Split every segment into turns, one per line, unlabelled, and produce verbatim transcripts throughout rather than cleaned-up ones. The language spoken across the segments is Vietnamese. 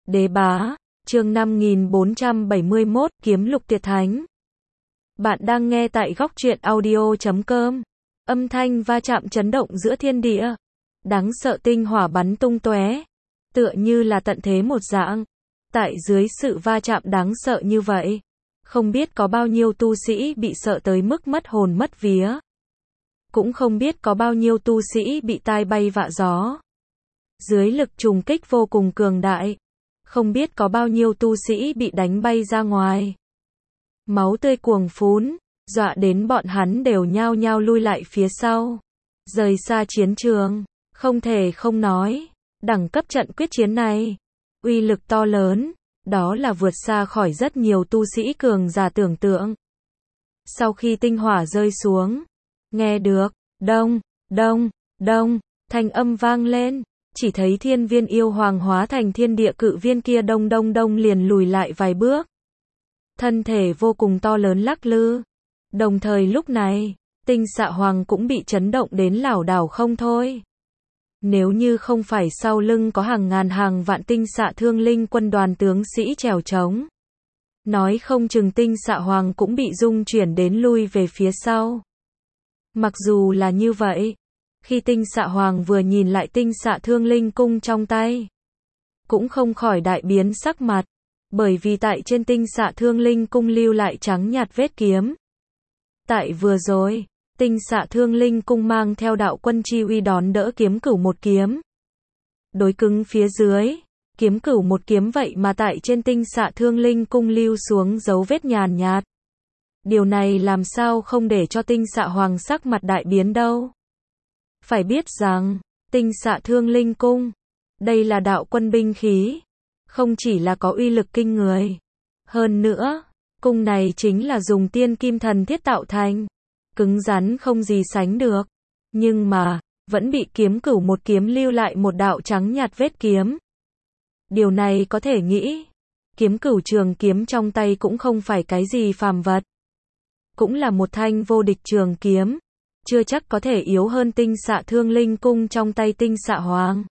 Đế bá, chương năm nghìn bốn trăm bảy mươi mốt, kiếm lục tuyệt thánh. Bạn đang nghe tại góc truyện audio chấm com. Âm thanh va chạm chấn động giữa thiên địa. Đáng sợ tinh hỏa bắn tung tóe, tựa như là tận thế một dạng. Tại dưới sự va chạm đáng sợ như vậy, không biết có bao nhiêu tu sĩ bị sợ tới mức mất hồn mất vía. Cũng không biết có bao nhiêu tu sĩ bị tai bay vạ gió. Dưới lực trùng kích vô cùng cường đại, không biết có bao nhiêu tu sĩ bị đánh bay ra ngoài. Máu tươi cuồng phún, dọa đến bọn hắn đều nhao nhao lui lại phía sau, rời xa chiến trường. Không thể không nói, đẳng cấp trận quyết chiến này, uy lực to lớn, đó là vượt xa khỏi rất nhiều tu sĩ cường giả tưởng tượng. Sau khi tinh hỏa rơi xuống, nghe được, đông, đông, đông, thanh âm vang lên, chỉ thấy thiên viên yêu hoàng hóa thành thiên địa cự viên kia đông đông đông liền lùi lại vài bước. Thân thể vô cùng to lớn lắc lư. Đồng thời lúc này, tinh xạ hoàng cũng bị chấn động đến lảo đảo không thôi. Nếu như không phải sau lưng có hàng ngàn hàng vạn tinh xạ thương linh quân đoàn tướng sĩ trèo trống, nói không chừng tinh xạ hoàng cũng bị rung chuyển đến lui về phía sau. Mặc dù là như vậy, khi tinh xạ hoàng vừa nhìn lại tinh xạ thương linh cung trong tay, cũng không khỏi đại biến sắc mặt, bởi vì tại trên tinh xạ thương linh cung lưu lại trắng nhạt vết kiếm. Tại vừa rồi, tinh xạ thương linh cung mang theo đạo quân chi uy đón đỡ kiếm cửu một kiếm. Đối cứng phía dưới, kiếm cửu một kiếm vậy mà tại trên tinh xạ thương linh cung lưu xuống dấu vết nhàn nhạt. Điều này làm sao không để cho tinh xạ hoàng sắc mặt đại biến đâu. Phải biết rằng, tinh xạ thương linh cung, đây là đạo quân binh khí, không chỉ là có uy lực kinh người. Hơn nữa, cung này chính là dùng tiên kim thần thiết tạo thành, cứng rắn không gì sánh được. Nhưng mà, vẫn bị kiếm cửu một kiếm lưu lại một đạo trắng nhạt vết kiếm. Điều này có thể nghĩ, kiếm cửu trường kiếm trong tay cũng không phải cái gì phàm vật. Cũng là một thanh vô địch trường kiếm, chưa chắc có thể yếu hơn tinh xạ thương linh cung trong tay tinh xạ hoàng.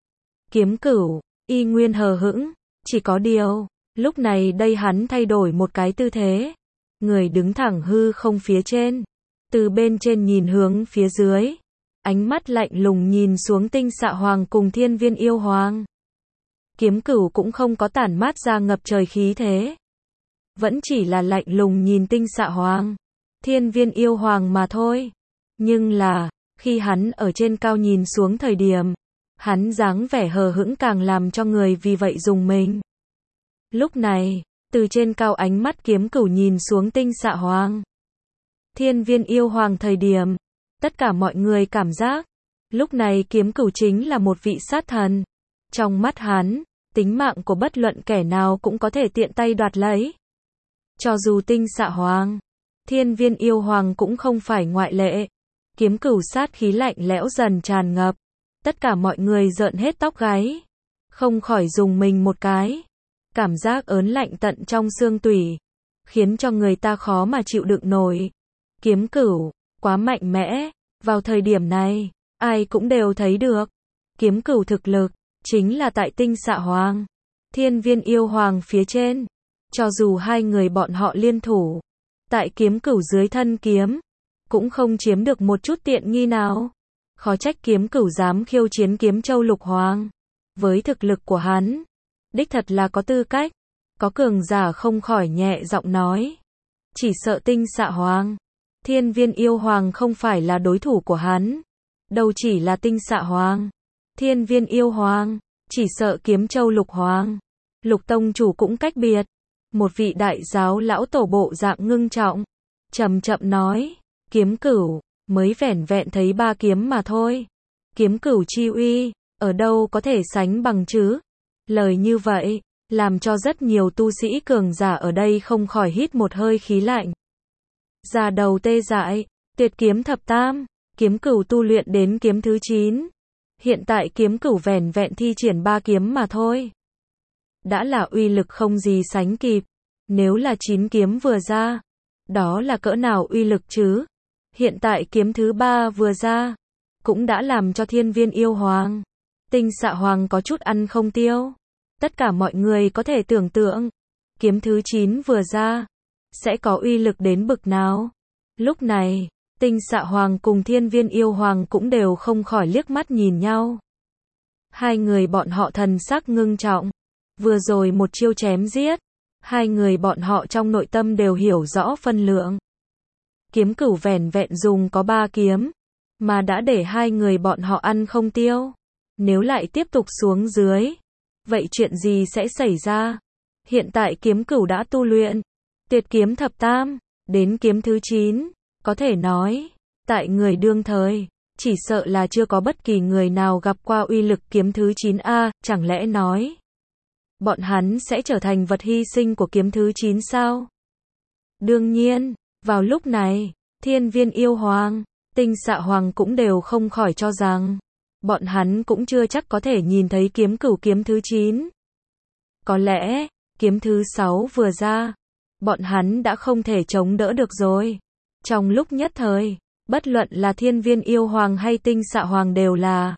Kiếm cửu, y nguyên hờ hững, chỉ có điều, lúc này đây hắn thay đổi một cái tư thế. Người đứng thẳng hư không phía trên, từ bên trên nhìn hướng phía dưới, ánh mắt lạnh lùng nhìn xuống tinh xạ hoàng cùng thiên viên yêu hoàng. Kiếm cửu cũng không có tản mát ra ngập trời khí thế, vẫn chỉ là lạnh lùng nhìn tinh xạ hoàng, thiên viên yêu hoàng mà thôi. Nhưng là, khi hắn ở trên cao nhìn xuống thời điểm, hắn dáng vẻ hờ hững càng làm cho người vì vậy rùng mình. Lúc này, từ trên cao ánh mắt kiếm cửu nhìn xuống tinh xạ hoàng, thiên viên yêu hoàng thời điểm, tất cả mọi người cảm giác, lúc này kiếm cửu chính là một vị sát thần. Trong mắt hắn, tính mạng của bất luận kẻ nào cũng có thể tiện tay đoạt lấy. Cho dù tinh xạ hoàng, thiên viên yêu hoàng cũng không phải ngoại lệ. Kiếm cửu sát khí lạnh lẽo dần tràn ngập, tất cả mọi người rợn hết tóc gáy, không khỏi rùng mình một cái. Cảm giác ớn lạnh tận trong xương tủy, khiến cho người ta khó mà chịu đựng nổi. Kiếm cửu, quá mạnh mẽ, vào thời điểm này, ai cũng đều thấy được. Kiếm cửu thực lực, chính là tại tinh xạ hoàng, thiên viên yêu hoàng phía trên. Cho dù hai người bọn họ liên thủ, tại kiếm cửu dưới thân kiếm, cũng không chiếm được một chút tiện nghi nào. Khó trách kiếm cửu dám khiêu chiến kiếm châu lục hoàng. Với thực lực của hắn, đích thật là có tư cách. Có cường giả không khỏi nhẹ giọng nói, chỉ sợ tinh xạ hoàng, thiên viên yêu hoàng không phải là đối thủ của hắn. Đâu chỉ là tinh xạ hoàng, thiên viên yêu hoàng, chỉ sợ kiếm châu lục hoàng. Lục tông chủ cũng cách biệt. Một vị đại giáo lão tổ bộ dạng ngưng trọng, chậm chậm nói, kiếm cửu, mới vẻn vẹn thấy ba kiếm mà thôi. Kiếm cửu chi uy, ở đâu có thể sánh bằng chứ? Lời như vậy, làm cho rất nhiều tu sĩ cường giả ở đây không khỏi hít một hơi khí lạnh. Da đầu tê dại, tuyệt kiếm thập tam, kiếm cửu tu luyện đến kiếm thứ chín. Hiện tại kiếm cửu vẻn vẹn thi triển ba kiếm mà thôi. Đã là uy lực không gì sánh kịp. Nếu là chín kiếm vừa ra, đó là cỡ nào uy lực chứ? Hiện tại kiếm thứ ba vừa ra, cũng đã làm cho thiên viên yêu hoàng, tinh xạ hoàng có chút ăn không tiêu. Tất cả mọi người có thể tưởng tượng, kiếm thứ chín vừa ra, sẽ có uy lực đến bực nào. Lúc này, Tinh Xạ Hoàng cùng Thiên Viên Yêu Hoàng cũng đều không khỏi liếc mắt nhìn nhau. Hai người bọn họ thần sắc ngưng trọng. Vừa rồi một chiêu chém giết, hai người bọn họ trong nội tâm đều hiểu rõ phân lượng. Kiếm Cửu vẻn vẹn dùng có ba kiếm, mà đã để hai người bọn họ ăn không tiêu. Nếu lại tiếp tục xuống dưới, vậy chuyện gì sẽ xảy ra? Hiện tại Kiếm Cửu đã tu luyện Tuyệt kiếm thập tam, đến kiếm thứ chín, có thể nói, tại người đương thời, chỉ sợ là chưa có bất kỳ người nào gặp qua uy lực kiếm thứ chín a, chẳng lẽ nói bọn hắn sẽ trở thành vật hy sinh của kiếm thứ chín sao? Đương nhiên, vào lúc này, Thiên Viên Yêu Hoàng, Tinh Xạ Hoàng cũng đều không khỏi cho rằng bọn hắn cũng chưa chắc có thể nhìn thấy Kiếm Cửu kiếm thứ chín. Có lẽ, kiếm thứ sáu vừa ra, bọn hắn đã không thể chống đỡ được rồi. Trong lúc nhất thời, bất luận là Thiên Viên Yêu Hoàng hay Tinh Xạ Hoàng đều là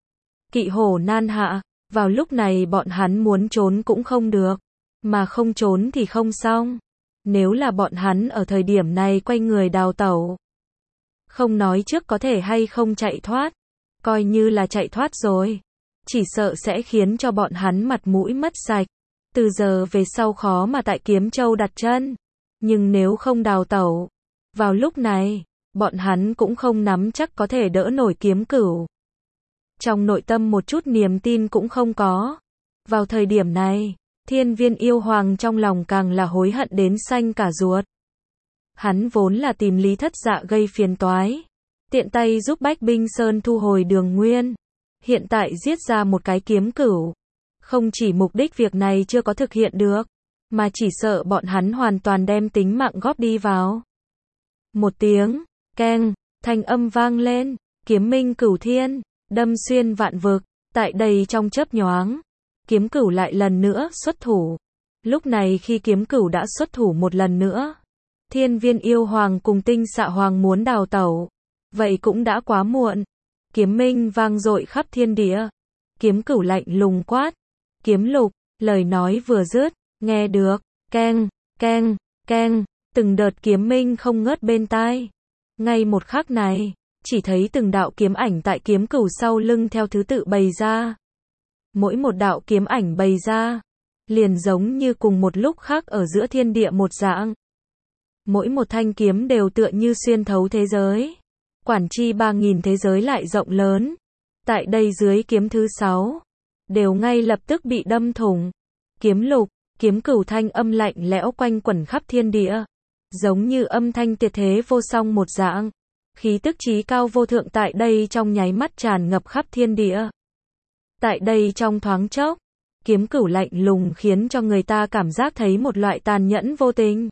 kỵ hổ nan hạ. Vào lúc này bọn hắn muốn trốn cũng không được, mà không trốn thì không xong. Nếu là bọn hắn ở thời điểm này quay người đào tẩu, không nói trước có thể hay không chạy thoát, coi như là chạy thoát rồi, chỉ sợ sẽ khiến cho bọn hắn mặt mũi mất sạch. Từ giờ về sau khó mà tại Kiếm Châu đặt chân. Nhưng nếu không đào tẩu, vào lúc này, bọn hắn cũng không nắm chắc có thể đỡ nổi Kiếm Cửu. Trong nội tâm một chút niềm tin cũng không có. Vào thời điểm này, Thiên Viên Yêu Hoàng trong lòng càng là hối hận đến xanh cả ruột. Hắn vốn là tìm Lý Thất Dạ gây phiền toái, tiện tay giúp Bách Binh Sơn thu hồi Đường Nguyên. Hiện tại giết ra một cái Kiếm Cửu, không chỉ mục đích việc này chưa có thực hiện được, mà chỉ sợ bọn hắn hoàn toàn đem tính mạng góp đi vào. Một tiếng, keng, thanh âm vang lên, kiếm minh cửu thiên, đâm xuyên vạn vực, tại đây trong chớp nhoáng, Kiếm Cửu lại lần nữa xuất thủ. Lúc này khi Kiếm Cửu đã xuất thủ một lần nữa, Thiên Viên Yêu Hoàng cùng Tinh Xạ Hoàng muốn đào tẩu, vậy cũng đã quá muộn. Kiếm minh vang dội khắp thiên địa. Kiếm Cửu lạnh lùng quát, kiếm lục, lời nói vừa dứt, nghe được, keng, keng, keng, từng đợt kiếm minh không ngớt bên tai. Ngay một khắc này, chỉ thấy từng đạo kiếm ảnh tại Kiếm Cửu sau lưng theo thứ tự bày ra. Mỗi một đạo kiếm ảnh bày ra, liền giống như cùng một lúc khác ở giữa thiên địa một dạng. Mỗi một thanh kiếm đều tựa như xuyên thấu thế giới. Quản chi ba nghìn thế giới lại rộng lớn. Tại đây dưới kiếm thứ sáu, đều ngay lập tức bị đâm thủng. Kiếm lục, Kiếm Cửu thanh âm lạnh lẽo quanh quẩn khắp thiên địa, giống như âm thanh tuyệt thế vô song một dạng. Khí tức chí cao vô thượng tại đây trong nháy mắt tràn ngập khắp thiên địa. Tại đây trong thoáng chốc, Kiếm Cửu lạnh lùng khiến cho người ta cảm giác thấy một loại tàn nhẫn vô tình.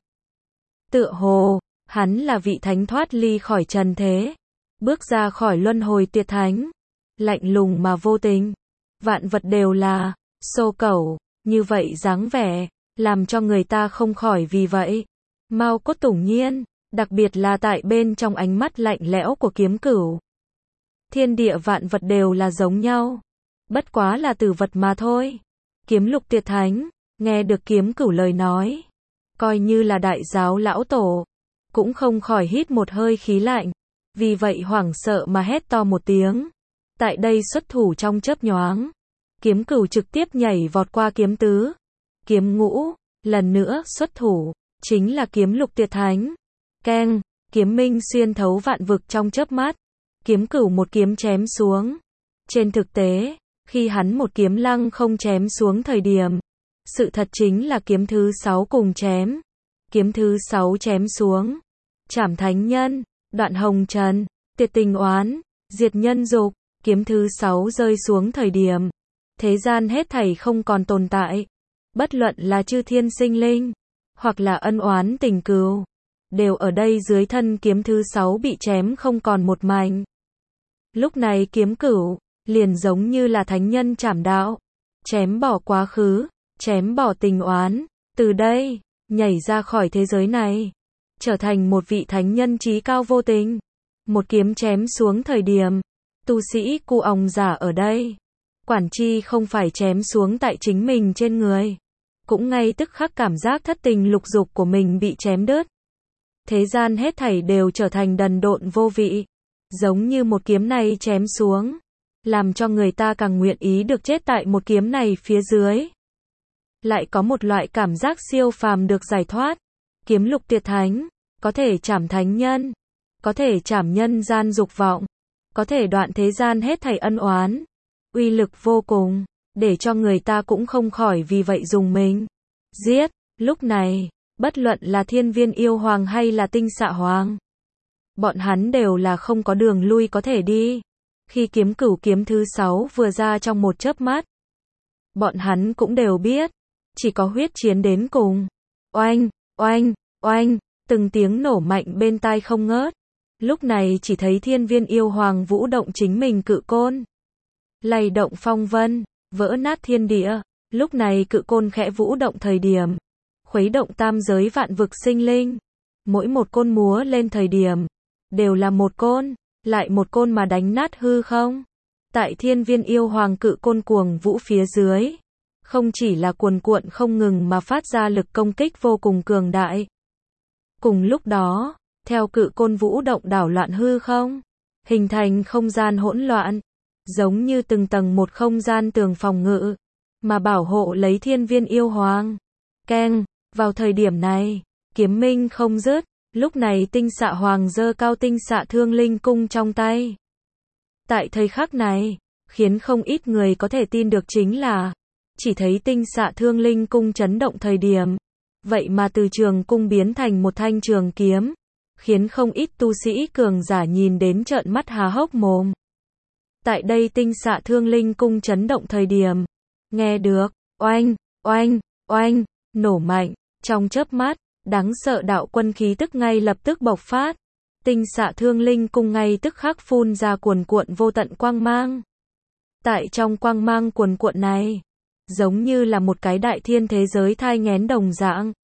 Tựa hồ, hắn là vị thánh thoát ly khỏi trần thế, bước ra khỏi luân hồi tuyệt thánh, lạnh lùng mà vô tình. Vạn vật đều là xô cẩu, như vậy dáng vẻ, làm cho người ta không khỏi vì vậy mau cốt tủng nhiên, đặc biệt là tại bên trong ánh mắt lạnh lẽo của Kiếm Cửu. Thiên địa vạn vật đều là giống nhau, bất quá là tử vật mà thôi. Kiếm lục tuyệt thánh, nghe được Kiếm Cửu lời nói, coi như là đại giáo lão tổ, cũng không khỏi hít một hơi khí lạnh, vì vậy hoảng sợ mà hét to một tiếng. Tại đây xuất thủ trong chớp nhoáng, Kiếm Cửu trực tiếp nhảy vọt qua kiếm tứ, kiếm ngũ, lần nữa xuất thủ, chính là kiếm lục tuyệt thánh. Keng, kiếm minh xuyên thấu vạn vực trong chớp mắt, Kiếm Cửu một kiếm chém xuống. Trên thực tế, khi hắn một kiếm lăng không chém xuống thời điểm, sự thật chính là kiếm thứ sáu cùng chém. Kiếm thứ sáu chém xuống, chảm thánh nhân, đoạn hồng trần, tuyệt tình oán, diệt nhân dục. Kiếm thứ sáu rơi xuống thời điểm, thế gian hết thảy không còn tồn tại. Bất luận là chư thiên sinh linh, hoặc là ân oán tình cừu, đều ở đây dưới thân kiếm thứ sáu bị chém không còn một mảnh. Lúc này Kiếm Cửu, liền giống như là thánh nhân trảm đạo, chém bỏ quá khứ, chém bỏ tình oán, từ đây, nhảy ra khỏi thế giới này, trở thành một vị thánh nhân chí cao vô tình. Một kiếm chém xuống thời điểm, tu sĩ cu ong giả ở đây, Quản chi không phải chém xuống tại chính mình trên người. Cũng ngay tức khắc cảm giác thất tình lục dục của mình bị chém đứt. Thế gian hết thảy đều trở thành đần độn vô vị. Giống như một kiếm này chém xuống. Làm cho người ta càng nguyện ý được chết tại một kiếm này phía dưới. Lại có một loại cảm giác siêu phàm được giải thoát. Kiếm lục tuyệt thánh. Có thể trảm thánh nhân. Có thể trảm nhân gian dục vọng. Có thể đoạn thế gian hết thảy ân oán. Uy lực vô cùng. Để cho người ta cũng không khỏi vì vậy dùng mình. Giết. Lúc này, bất luận là thiên viên yêu hoàng hay là tinh xạ hoàng. Bọn hắn đều là không có đường lui có thể đi. Khi kiếm cửu kiếm thứ sáu vừa ra trong một chớp mắt. Bọn hắn cũng đều biết. Chỉ có huyết chiến đến cùng. Oanh, oanh, oanh. Từng tiếng nổ mạnh bên tai không ngớt. Lúc này chỉ thấy thiên viên yêu hoàng vũ động chính mình cự côn. Lay động phong vân, vỡ nát thiên địa. Lúc này cự côn khẽ vũ động thời điểm. Khuấy động tam giới vạn vực sinh linh. Mỗi một côn múa lên thời điểm. Đều là một côn. Lại một côn mà đánh nát hư không. Tại thiên viên yêu hoàng cự côn cuồng vũ phía dưới. Không chỉ là cuồn cuộn không ngừng mà phát ra lực công kích vô cùng cường đại. Cùng lúc đó, theo cự côn vũ động đảo loạn hư không. Hình thành không gian hỗn loạn. Giống như từng tầng một không gian tường phòng ngự. Mà bảo hộ lấy thiên viên yêu hoàng. Keng, vào thời điểm này, kiếm minh không dứt. Lúc này tinh xạ hoàng giơ cao tinh xạ thương linh cung trong tay. Tại thời khắc này, khiến không ít người có thể tin được chính là, chỉ thấy tinh xạ thương linh cung chấn động thời điểm. Vậy mà từ trường cung biến thành một thanh trường kiếm. Khiến không ít tu sĩ cường giả nhìn đến trợn mắt há hốc mồm. Tại đây tinh xạ thương linh cung chấn động thời điểm. Nghe được, oanh, oanh, oanh, nổ mạnh, trong chớp mắt. Đáng sợ đạo quân khí tức ngay lập tức bộc phát. Tinh xạ thương linh cung ngay tức khắc phun ra cuồn cuộn vô tận quang mang. Tại trong quang mang cuồn cuộn này, giống như là một cái đại thiên thế giới thai nghén đồng dạng.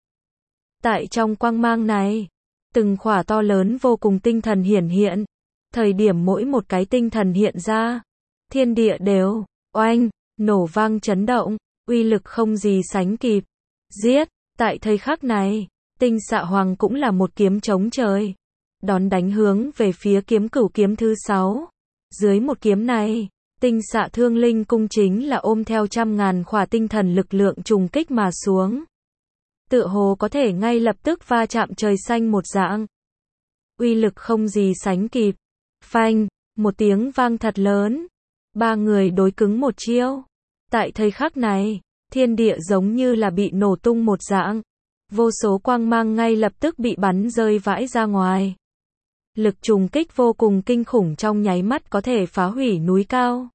Tại trong quang mang này, từng khỏa to lớn vô cùng tinh thần hiển hiện. Thời điểm mỗi một cái tinh thần hiện ra, thiên địa đều, oanh, nổ vang chấn động, uy lực không gì sánh kịp. Giết, tại thời khắc này. Tinh xạ hoàng cũng là một kiếm chống trời. Đón đánh hướng về phía kiếm cửu kiếm thứ sáu. Dưới một kiếm này, tinh xạ thương linh cung chính là ôm theo trăm ngàn khỏa tinh thần lực lượng trùng kích mà xuống. Tựa hồ có thể ngay lập tức va chạm trời xanh một dạng. Uy lực không gì sánh kịp. Phanh, một tiếng vang thật lớn. Ba người đối cứng một chiêu. Tại thời khắc này, thiên địa giống như là bị nổ tung một dạng. Vô số quang mang ngay lập tức bị bắn rơi vãi ra ngoài. Lực trùng kích vô cùng kinh khủng trong nháy mắt có thể phá hủy núi cao.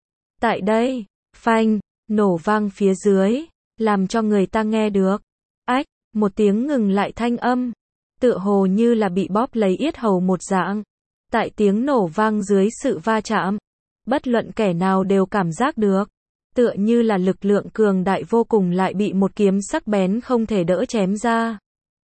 Tại đây, phanh, nổ vang phía dưới, làm cho người ta nghe được. Ách, một tiếng ngừng lại thanh âm. Tựa hồ như là bị bóp lấy yết hầu một dạng. Tại tiếng nổ vang dưới sự va chạm. Bất luận kẻ nào đều cảm giác được. Tựa như là lực lượng cường đại vô cùng lại bị một kiếm sắc bén không thể đỡ chém ra.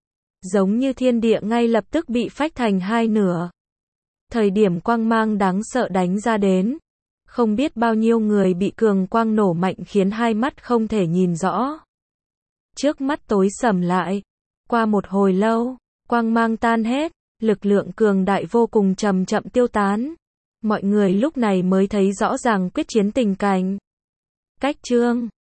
Giống như thiên địa ngay lập tức bị phách thành hai nửa. Thời điểm quang mang đáng sợ đánh ra đến. Không biết bao nhiêu người bị cường quang nổ mạnh khiến hai mắt không thể nhìn rõ. Trước mắt tối sầm lại. Qua một hồi lâu, quang mang tan hết, lực lượng cường đại vô cùng chậm chậm tiêu tán. Mọi người lúc này mới thấy rõ ràng quyết chiến tình cảnh. Cách chương